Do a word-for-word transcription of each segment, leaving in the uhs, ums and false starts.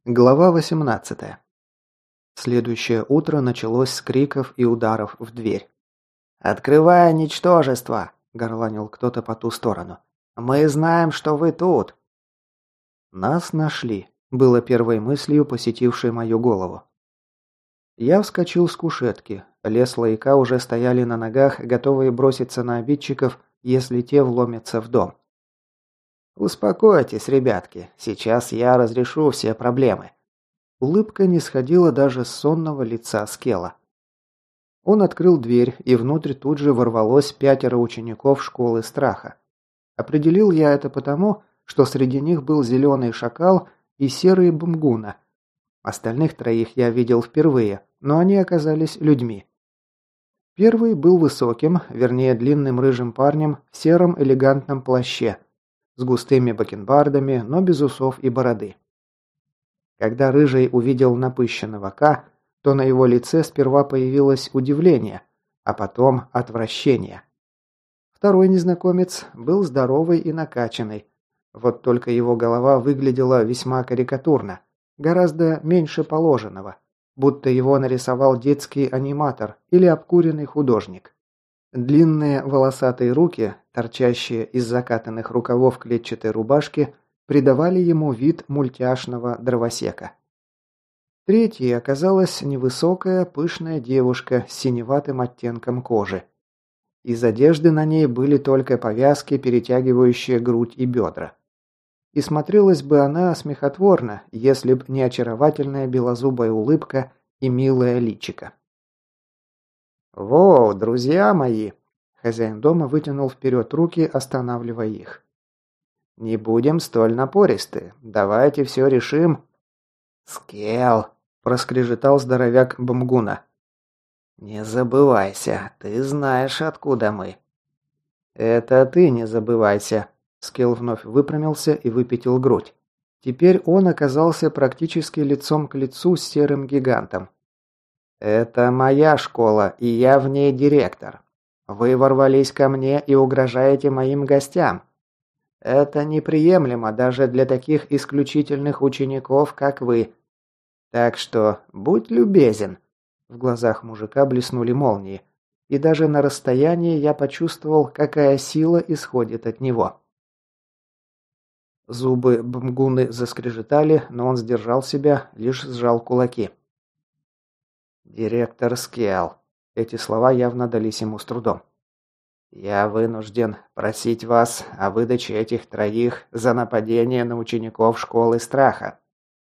Глава восемнадцатая. Следующее утро началось с криков и ударов в дверь. «Открывай, ничтожество!» – горланил кто-то по ту сторону. «Мы знаем, что вы тут!» «Нас нашли», – было первой мыслью, посетившей мою голову. Я вскочил с кушетки. Лес лайка уже стояли на ногах, готовые броситься на обидчиков, если те вломятся в дом. «Успокойтесь, ребятки, сейчас я разрешу все проблемы». Улыбка не сходила даже с сонного лица Скелла. Он открыл дверь, и внутрь тут же ворвалось пятеро учеников школы страха. Определил я это потому, что среди них был зеленый шакал и серый бумгуна. Остальных троих я видел впервые, но они оказались людьми. Первый был высоким, вернее длинным рыжим парнем в сером элегантном плаще, с густыми бакенбардами, но без усов и бороды. Когда Рыжий увидел напыщенного К, то на его лице сперва появилось удивление, а потом отвращение. Второй незнакомец был здоровый и накачанный, вот только его голова выглядела весьма карикатурно, гораздо меньше положенного, будто его нарисовал детский аниматор или обкуренный художник. Длинные волосатые руки, торчащие из закатанных рукавов клетчатой рубашки, придавали ему вид мультяшного дровосека. Третьей оказалась невысокая, пышная девушка с синеватым оттенком кожи. Из одежды на ней были только повязки, перетягивающие грудь и бедра. И смотрелась бы она смехотворно, если б не очаровательная белозубая улыбка и милое личико. «Воу, друзья мои!» Хозяин дома вытянул вперед руки, останавливая их. «Не будем столь напористы. Давайте все решим». «Скелл!» – проскрежетал здоровяк Бумгуна. «Не забывайся, ты знаешь, откуда мы». «Это ты не забывайся». Скелл вновь выпрямился и выпятил грудь. Теперь он оказался практически лицом к лицу с серым гигантом. «Это моя школа, и я в ней директор. Вы ворвались ко мне и угрожаете моим гостям. Это неприемлемо даже для таких исключительных учеников, как вы. Так что будь любезен». В глазах мужика блеснули молнии, и даже на расстоянии я почувствовал, какая сила исходит от него. Зубы Бмгуны заскрежетали, но он сдержал себя, лишь сжал кулаки. «Директор Скелл». Эти слова явно дались ему с трудом. «Я вынужден просить вас о выдаче этих троих за нападение на учеников школы страха».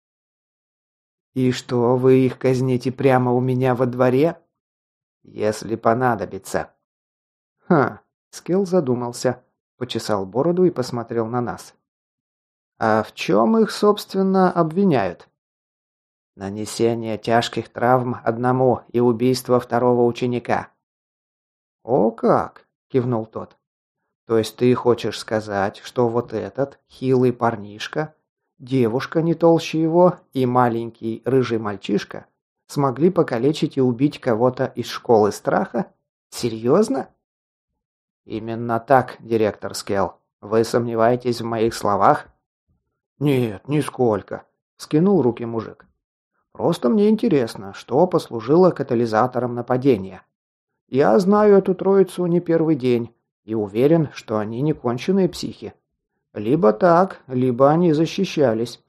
«И что, вы их казните прямо у меня во дворе?» «Если понадобится». «Ха», Скелл задумался, почесал бороду и посмотрел на нас. «А в чем их, собственно, обвиняют?» «Нанесение тяжких травм одному и убийство второго ученика». «О как!» – кивнул тот. «То есть ты хочешь сказать, что вот этот хилый парнишка, девушка не толще его и маленький рыжий мальчишка смогли покалечить и убить кого-то из школы страха? Серьезно?» «Именно так, директор Скелл. Вы сомневаетесь в моих словах?» «Нет, нисколько», – скинул руки мужик. «Просто мне интересно, что послужило катализатором нападения. Я знаю эту троицу не первый день и уверен, что они не конченые психи. Либо так, либо они защищались».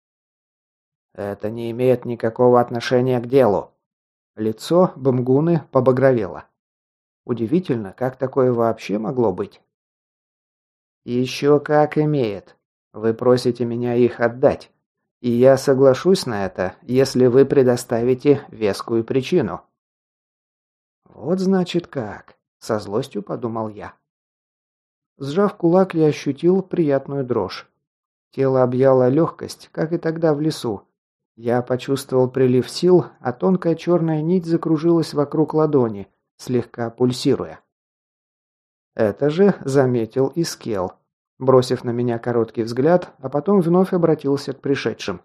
«Это не имеет никакого отношения к делу». Лицо Бмгуны побагровело. Удивительно, как такое вообще могло быть. «Еще как имеет. Вы просите меня их отдать. И я соглашусь на это, если вы предоставите вескую причину». «Вот значит как», – со злостью подумал я. Сжав кулак, я ощутил приятную дрожь. Тело объяло легкость, как и тогда в лесу. Я почувствовал прилив сил, а тонкая черная нить закружилась вокруг ладони, слегка пульсируя. Это же заметил и Скелл, бросив на меня короткий взгляд, а потом вновь обратился к пришедшим.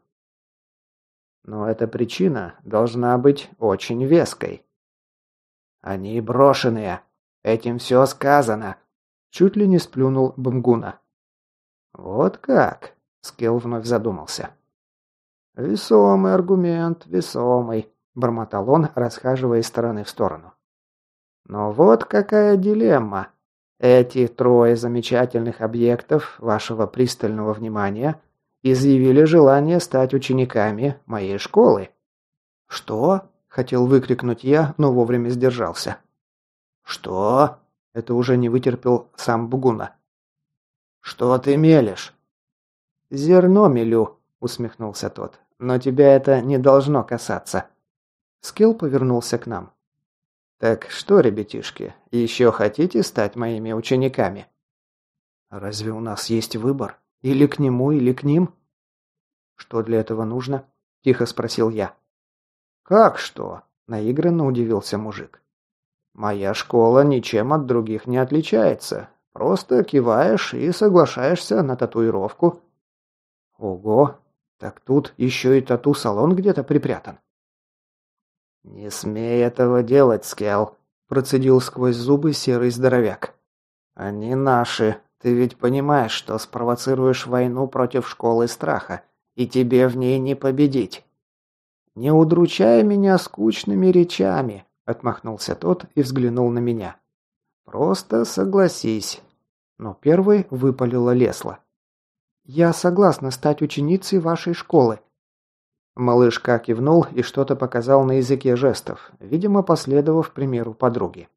«Но эта причина должна быть очень веской». «Они брошенные. Этим все сказано», – чуть ли не сплюнул Бмгуна. «Вот как?» – Скелл вновь задумался. «Весомый аргумент, весомый», – бормотал он, расхаживая из стороны в сторону. «Но вот какая дилемма. Эти трое замечательных объектов вашего пристального внимания изъявили желание стать учениками моей школы». «Что?» – хотел выкрикнуть я, но вовремя сдержался. «Что?» – это уже не вытерпел сам Бугуна. «Что ты мелешь?» «Зерно мелю», – усмехнулся тот. «Но тебя это не должно касаться». Скилл повернулся к нам. «Так что, ребятишки, еще хотите стать моими учениками?» «Разве у нас есть выбор? Или к нему, или к ним?» «Что для этого нужно?» – тихо спросил я. «Как что?» – наигранно удивился мужик. «Моя школа ничем от других не отличается. Просто киваешь и соглашаешься на татуировку». «Ого! Так тут еще и тату-салон где-то припрятан». «Не смей этого делать, Скелл», – процедил сквозь зубы серый здоровяк. «Они наши. Ты ведь понимаешь, что спровоцируешь войну против школы страха, и тебе в ней не победить». «Не удручай меня скучными речами», – отмахнулся тот и взглянул на меня. «Просто согласись». Но первой выпалила Лесла. «Я согласна стать ученицей вашей школы». Малышка кивнул и что-то показал на языке жестов, видимо, последовав примеру подруги.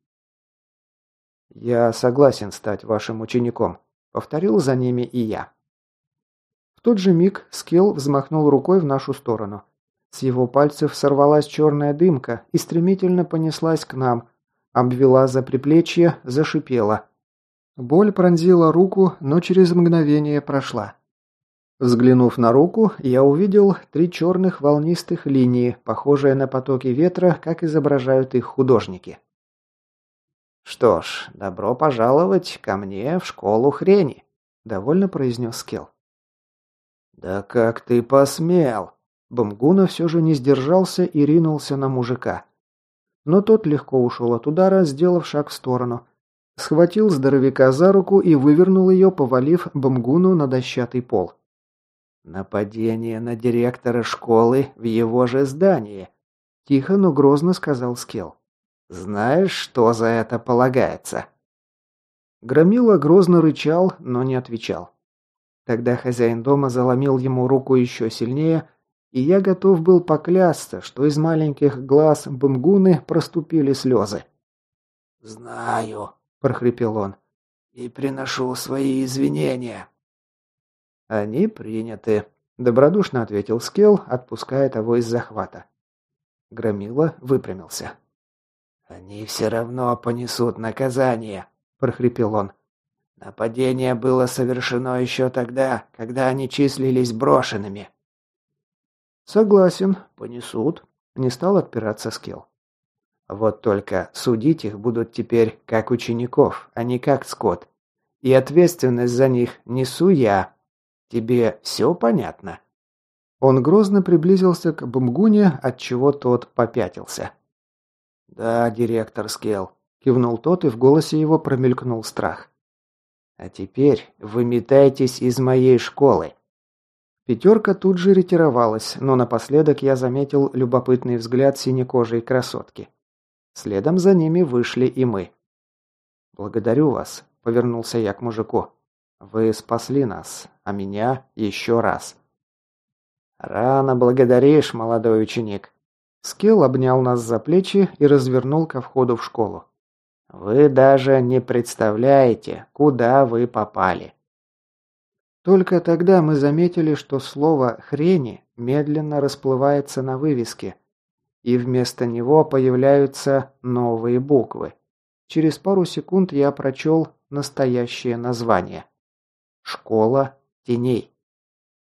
«Я согласен стать вашим учеником», — повторил за ними и я. В тот же миг Скилл взмахнул рукой в нашу сторону. С его пальцев сорвалась черная дымка и стремительно понеслась к нам, обвела за приплечье, зашипела. Боль пронзила руку, но через мгновение прошла. Взглянув на руку, я увидел три черных волнистых линии, похожие на потоки ветра, как изображают их художники. «Что ж, добро пожаловать ко мне в школу хрени», – довольно произнес Скелл. «Да как ты посмел!» Бамгуна все же не сдержался и ринулся на мужика. Но тот легко ушел от удара, сделав шаг в сторону. Схватил здоровяка за руку и вывернул ее, повалив Бамгуну на дощатый пол. «Нападение на директора школы в его же здании», – тихо, но грозно сказал Скелл. «Знаешь, что за это полагается?» Громила грозно рычал, но не отвечал. Тогда хозяин дома заломил ему руку еще сильнее, и я готов был поклясться, что из маленьких глаз Бамгуны проступили слезы. «Знаю», – прохрипел он, – «и приношу свои извинения». «Они приняты», – добродушно ответил Скелл, отпуская того из захвата. Громила выпрямился. «Они все равно понесут наказание», – прохрипел он. «Нападение было совершено еще тогда, когда они числились брошенными». «Согласен, понесут», – не стал отпираться Скелл. «Вот только судить их будут теперь как учеников, а не как скот. И ответственность за них несу я. Тебе все понятно?» Он грозно приблизился к Бамгуне, отчего тот попятился. «Да, директор Скелл», – кивнул тот, и в голосе его промелькнул страх. «А теперь выметайтесь из моей школы». Пятерка тут же ретировалась, но напоследок я заметил любопытный взгляд синекожей красотки. Следом за ними вышли и мы. «Благодарю вас», – повернулся я к мужику. «Вы спасли нас, а меня еще раз». «Рано благодаришь, молодой ученик». Скилл обнял нас за плечи и развернул ко входу в школу. «Вы даже не представляете, куда вы попали». Только тогда мы заметили, что слово «хрени» медленно расплывается на вывеске, и вместо него появляются новые буквы. Через пару секунд я прочел настоящее название. «Школа теней».